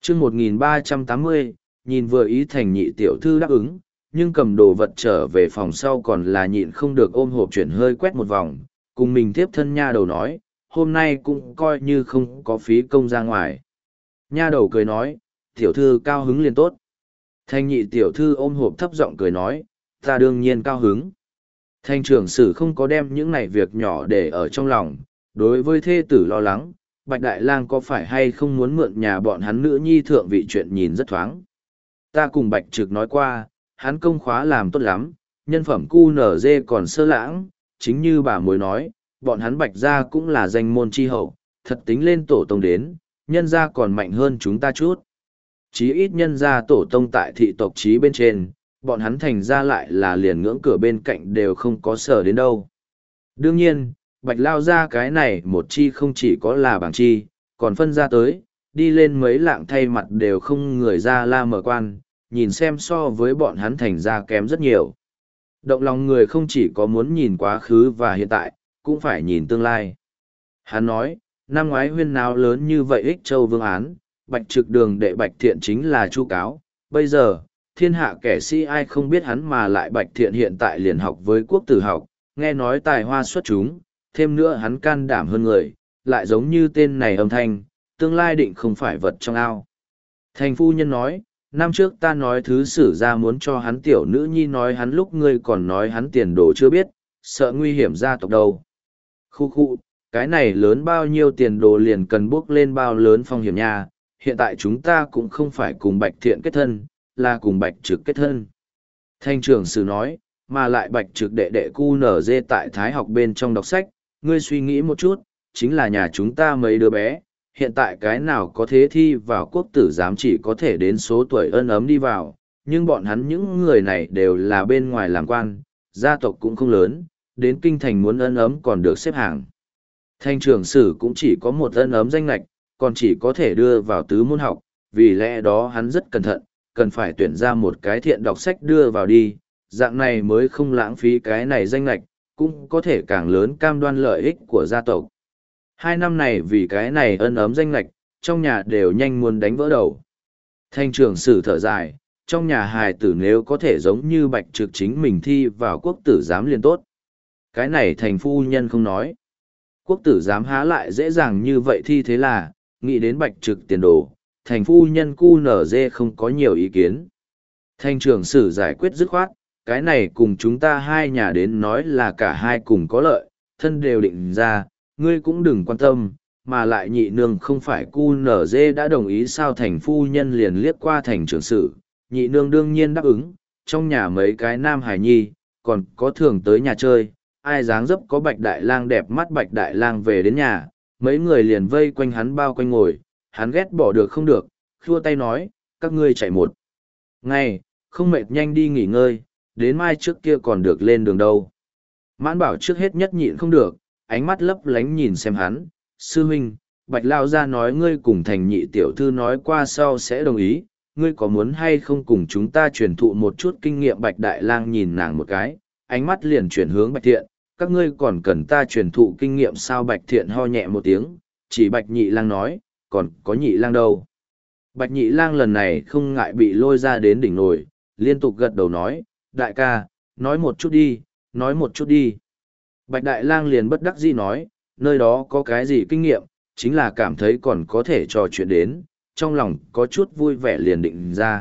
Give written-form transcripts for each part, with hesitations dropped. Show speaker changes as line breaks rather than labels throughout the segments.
chương 1380, nhìn vừa ý thành nhị tiểu thư đáp ứng, nhưng cầm đồ vật trở về phòng sau còn là nhịn không được ôm hộp chuyển hơi quét một vòng, cùng mình tiếp thân nha đầu nói, hôm nay cũng coi như không có phí công ra ngoài. Nha đầu cười nói, tiểu thư cao hứng liền tốt. Thành nhị tiểu thư ôm hộp thấp giọng cười nói, ta đương nhiên cao hứng. Thành trưởng sử không có đem những này việc nhỏ để ở trong lòng, đối với thê tử lo lắng, Bạch Đại Lang có phải hay không muốn mượn nhà bọn hắn nữ nhi thượng vị chuyện nhìn rất thoáng. Ta cùng Bạch Trực nói qua, hắn công khóa làm tốt lắm, nhân phẩm cu nở dê còn sơ lãng, chính như bà mối nói, bọn hắn Bạch gia cũng là danh môn chi hậu, thật tính lên tổ tông đến, nhân gia còn mạnh hơn chúng ta chút. Chí ít nhân gia tổ tông tại thị tộc chí bên trên, bọn hắn thành ra lại là liền ngưỡng cửa bên cạnh đều không có sở đến đâu. Đương nhiên, Bạch lao ra cái này một chi không chỉ có là bảng chi, còn phân ra tới, đi lên mấy lạng thay mặt đều không người ra la mở quan, nhìn xem so với bọn hắn thành ra kém rất nhiều. Động lòng người không chỉ có muốn nhìn quá khứ và hiện tại, cũng phải nhìn tương lai. Hắn nói, năm ngoái huyên náo lớn như vậy ích châu vương án, Bạch Trực đường đệ Bạch Thiện chính là chu cáo, bây giờ, thiên hạ kẻ sĩ ai không biết hắn mà lại Bạch Thiện hiện tại liền học với quốc tử học, nghe nói tài hoa xuất chúng, thêm nữa hắn can đảm hơn người, lại giống như tên này âm thanh, tương lai định không phải vật trong ao. Thành phu nhân nói, năm trước ta nói thứ sử ra muốn cho hắn tiểu nữ nhi nói hắn lúc ngươi còn nói hắn tiền đồ chưa biết, sợ nguy hiểm gia tộc đâu. Khu khu, cái này lớn bao nhiêu tiền đồ liền cần bước lên bao lớn phong hiểm nha, hiện tại chúng ta cũng không phải cùng Bạch Thiện kết thân, là cùng Bạch Trực kết thân. Thanh trưởng sử nói, mà lại Bạch Trực đệ đệ cu nở dê tại Thái học bên trong đọc sách, ngươi suy nghĩ một chút, chính là nhà chúng ta mấy đứa bé, hiện tại cái nào có thế thi vào quốc tử giám chỉ có thể đến số tuổi ân ấm đi vào, nhưng bọn hắn những người này đều là bên ngoài làm quan, gia tộc cũng không lớn, đến kinh thành muốn ân ấm còn được xếp hàng. Thanh trưởng sử cũng chỉ có một ân ấm danh lạch, còn chỉ có thể đưa vào tứ môn học, vì lẽ đó hắn rất cẩn thận, cần phải tuyển ra một cái thiện đọc sách đưa vào đi, dạng này mới không lãng phí cái này danh lạch, cũng có thể càng lớn cam đoan lợi ích của gia tộc. 2 năm này vì cái này ân ấm danh lạch, trong nhà đều nhanh muốn đánh vỡ đầu. Thanh trưởng sử thở dài, trong nhà hài tử nếu có thể giống như Bạch Trực chính mình thi vào quốc tử giám liền tốt. Cái này thành phu nhân không nói. Quốc tử giám há lại dễ dàng như vậy thi thế là, nghĩ đến Bạch Trực tiền đồ, thành phu nhân cu nở dê không có nhiều ý kiến. Thanh trưởng sử giải quyết dứt khoát, cái này cùng chúng ta hai nhà đến nói là cả hai cùng có lợi, thân đều định ra, ngươi cũng đừng quan tâm, mà lại nhị nương không phải cu nở dê đã đồng ý sao thành phu nhân liền liếc qua thành trưởng sử, nhị nương đương nhiên đáp ứng, trong nhà mấy cái nam hải nhi, còn có thường tới nhà chơi, ai dáng dấp có Bạch Đại Lang đẹp mắt Bạch Đại Lang về đến nhà, mấy người liền vây quanh hắn bao quanh ngồi, hắn ghét bỏ được không được, khua tay nói, các ngươi chạy một ngày, không mệt nhanh đi nghỉ ngơi, đến mai trước kia còn được lên đường đâu. Mãn bảo trước hết nhất nhịn không được, ánh mắt lấp lánh nhìn xem hắn, sư huynh, Bạch Lao ra nói ngươi cùng thành nhị tiểu thư nói qua sau sẽ đồng ý, ngươi có muốn hay không cùng chúng ta truyền thụ một chút kinh nghiệm Bạch Đại Lang nhìn nàng một cái, ánh mắt liền chuyển hướng Bạch Thiện, các ngươi còn cần ta truyền thụ kinh nghiệm sao Bạch Thiện ho nhẹ một tiếng, chỉ Bạch Nhị Lang nói, còn có Nhị Lang đâu. Bạch Nhị Lang lần này không ngại bị lôi ra đến đỉnh nồi, liên tục gật đầu nói, đại ca, nói một chút đi, nói một chút đi. Bạch Đại Lang liền bất đắc dĩ nói, nơi đó có cái gì kinh nghiệm, chính là cảm thấy còn có thể trò chuyện đến, trong lòng có chút vui vẻ liền định ra.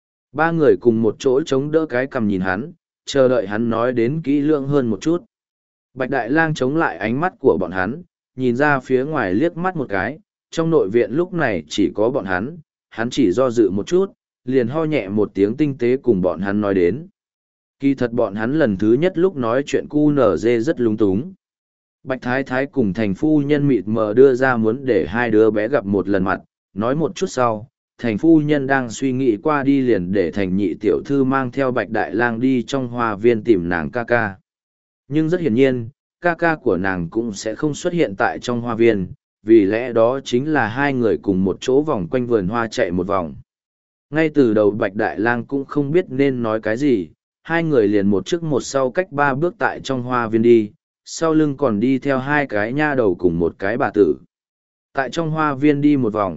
3 người cùng một chỗ chống đỡ cái cằm nhìn hắn, chờ đợi hắn nói đến kỹ lưỡng hơn một chút. Bạch Đại Lang chống lại ánh mắt của bọn hắn, nhìn ra phía ngoài liếc mắt một cái, trong nội viện lúc này chỉ có bọn hắn chỉ do dự một chút, liền ho nhẹ một tiếng tinh tế cùng bọn hắn nói đến. Kỳ thật bọn hắn lần thứ nhất lúc nói chuyện cu nở dê rất lung túng. Bạch Thái Thái cùng thành phu nhân mịt mờ đưa ra muốn để hai đứa bé gặp một lần mặt, nói một chút sau, thành phu nhân đang suy nghĩ qua đi liền để thành nhị tiểu thư mang theo Bạch Đại Lang đi trong hoa viên tìm nàng ca ca. Nhưng rất hiển nhiên, ca ca của nàng cũng sẽ không xuất hiện tại trong hoa viên, vì lẽ đó chính là hai người cùng một chỗ vòng quanh vườn hoa chạy một vòng. Ngay từ đầu Bạch Đại Lang cũng không biết nên nói cái gì, hai người liền một trước một sau cách 3 bước tại trong hoa viên đi, sau lưng còn đi theo 2 cái nha đầu cùng một cái bà tử. Tại trong hoa viên đi một vòng,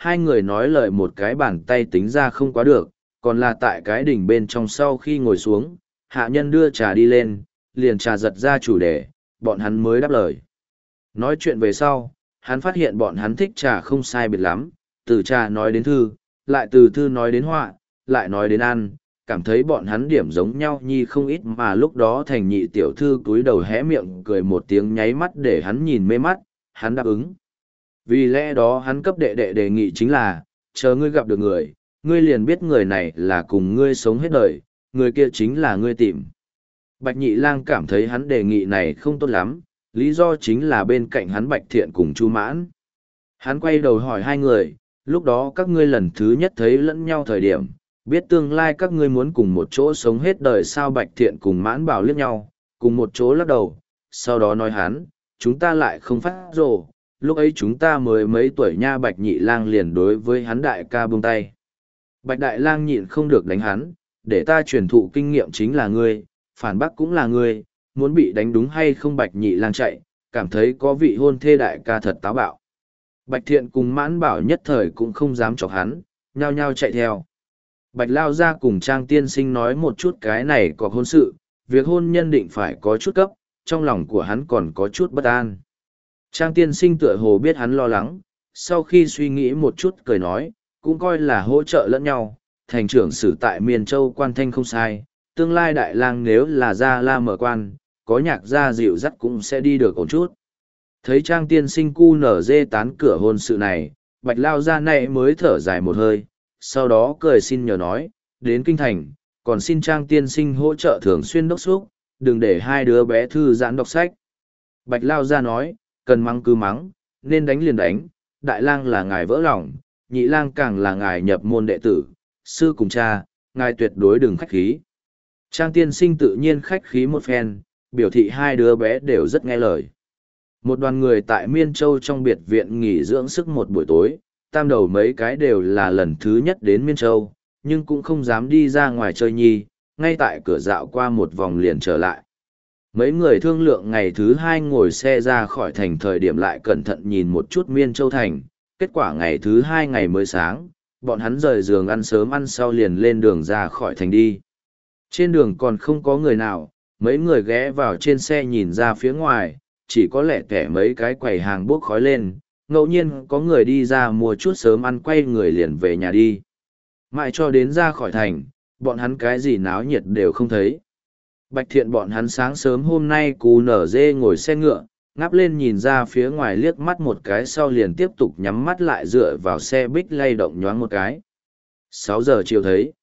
hai người nói lời một cái bàn tay tính ra không quá được, còn là tại cái đỉnh bên trong sau khi ngồi xuống, hạ nhân đưa trà đi lên, liền trà giật ra chủ đề, bọn hắn mới đáp lời. Nói chuyện về sau, hắn phát hiện bọn hắn thích trà không sai biệt lắm, từ trà nói đến thư, lại từ thư nói đến họa, lại nói đến ăn, cảm thấy bọn hắn điểm giống nhau nhi không ít mà lúc đó thành nhị tiểu thư túi đầu hé miệng cười một tiếng nháy mắt để hắn nhìn mê mắt, hắn đáp ứng. Vì lẽ đó hắn cấp đệ đệ đề nghị chính là, chờ ngươi gặp được người, ngươi liền biết người này là cùng ngươi sống hết đời, người kia chính là ngươi tìm. Bạch Nhị Lang cảm thấy hắn đề nghị này không tốt lắm, lý do chính là bên cạnh hắn Bạch Thiện cùng Chu Mãn. Hắn quay đầu hỏi hai người, lúc đó các ngươi lần thứ nhất thấy lẫn nhau thời điểm, biết tương lai các ngươi muốn cùng một chỗ sống hết đời sao? Bạch Thiện cùng Mãn Bảo liếc nhau, cùng một chỗ lắc đầu, sau đó nói hắn, chúng ta lại không phát rồ, lúc ấy chúng ta mới mấy tuổi nha. Bạch Nhị Lang liền đối với hắn đại ca buông tay. Bạch Đại Lang nhịn không được đánh hắn, để ta truyền thụ kinh nghiệm chính là ngươi, phản bác cũng là ngươi, muốn bị đánh đúng hay không? Bạch Nhị Lang chạy, cảm thấy có vị hôn thê đại ca thật táo bạo. Bạch Thiện cùng Mãn Bảo nhất thời cũng không dám chọc hắn, nhao nhao chạy theo. Bạch Lao ra cùng Trang Tiên Sinh nói một chút cái này có hôn sự, việc hôn nhân định phải có chút cấp, trong lòng của hắn còn có chút bất an. Trang Tiên Sinh tựa hồ biết hắn lo lắng, sau khi suy nghĩ một chút cười nói, cũng coi là hỗ trợ lẫn nhau, thành trưởng sử tại Miền Châu quan thanh không sai, tương lai Đại Lang nếu là gia la mở quan, có nhạc gia dịu dắt cũng sẽ đi được ổn chút. Thấy Trang Tiên Sinh cu nở dê tán cửa hôn sự này, Bạch Lao ra này mới thở dài một hơi, sau đó cười xin nhờ nói, đến kinh thành, còn xin Trang Tiên Sinh hỗ trợ thường xuyên đốc xúc, đừng để hai đứa bé thư giãn đọc sách. Bạch Lao ra nói, cần mắng cứ mắng, nên đánh liền đánh, Đại Lang là ngài vỡ lòng, Nhị Lang càng là ngài nhập môn đệ tử, sư cùng cha, ngài tuyệt đối đừng khách khí. Trang Tiên Sinh tự nhiên khách khí một phen, biểu thị hai đứa bé đều rất nghe lời. Một đoàn người tại Miên Châu trong biệt viện nghỉ dưỡng sức một buổi tối, tam đầu mấy cái đều là lần thứ nhất đến Miên Châu, nhưng cũng không dám đi ra ngoài chơi nhi, ngay tại cửa dạo qua một vòng liền trở lại. Mấy người thương lượng ngày thứ hai ngồi xe ra khỏi thành thời điểm lại cẩn thận nhìn một chút Miên Châu thành, kết quả ngày thứ hai ngày mới sáng, bọn hắn rời giường ăn sớm ăn sau liền lên đường ra khỏi thành đi. Trên đường còn không có người nào, mấy người ghé vào trên xe nhìn ra phía ngoài, chỉ có lẻ tẻ mấy cái quầy hàng bốc khói lên, ngẫu nhiên có người đi ra mua chút sớm ăn quay người liền về nhà đi. Mãi cho đến ra khỏi thành, bọn hắn cái gì náo nhiệt đều không thấy. Bạch Thiện bọn hắn sáng sớm hôm nay cú nở dê ngồi xe ngựa, ngáp lên nhìn ra phía ngoài liếc mắt một cái sau liền tiếp tục nhắm mắt lại dựa vào xe bích lay động nhoáng một cái. 6 giờ chiều thấy.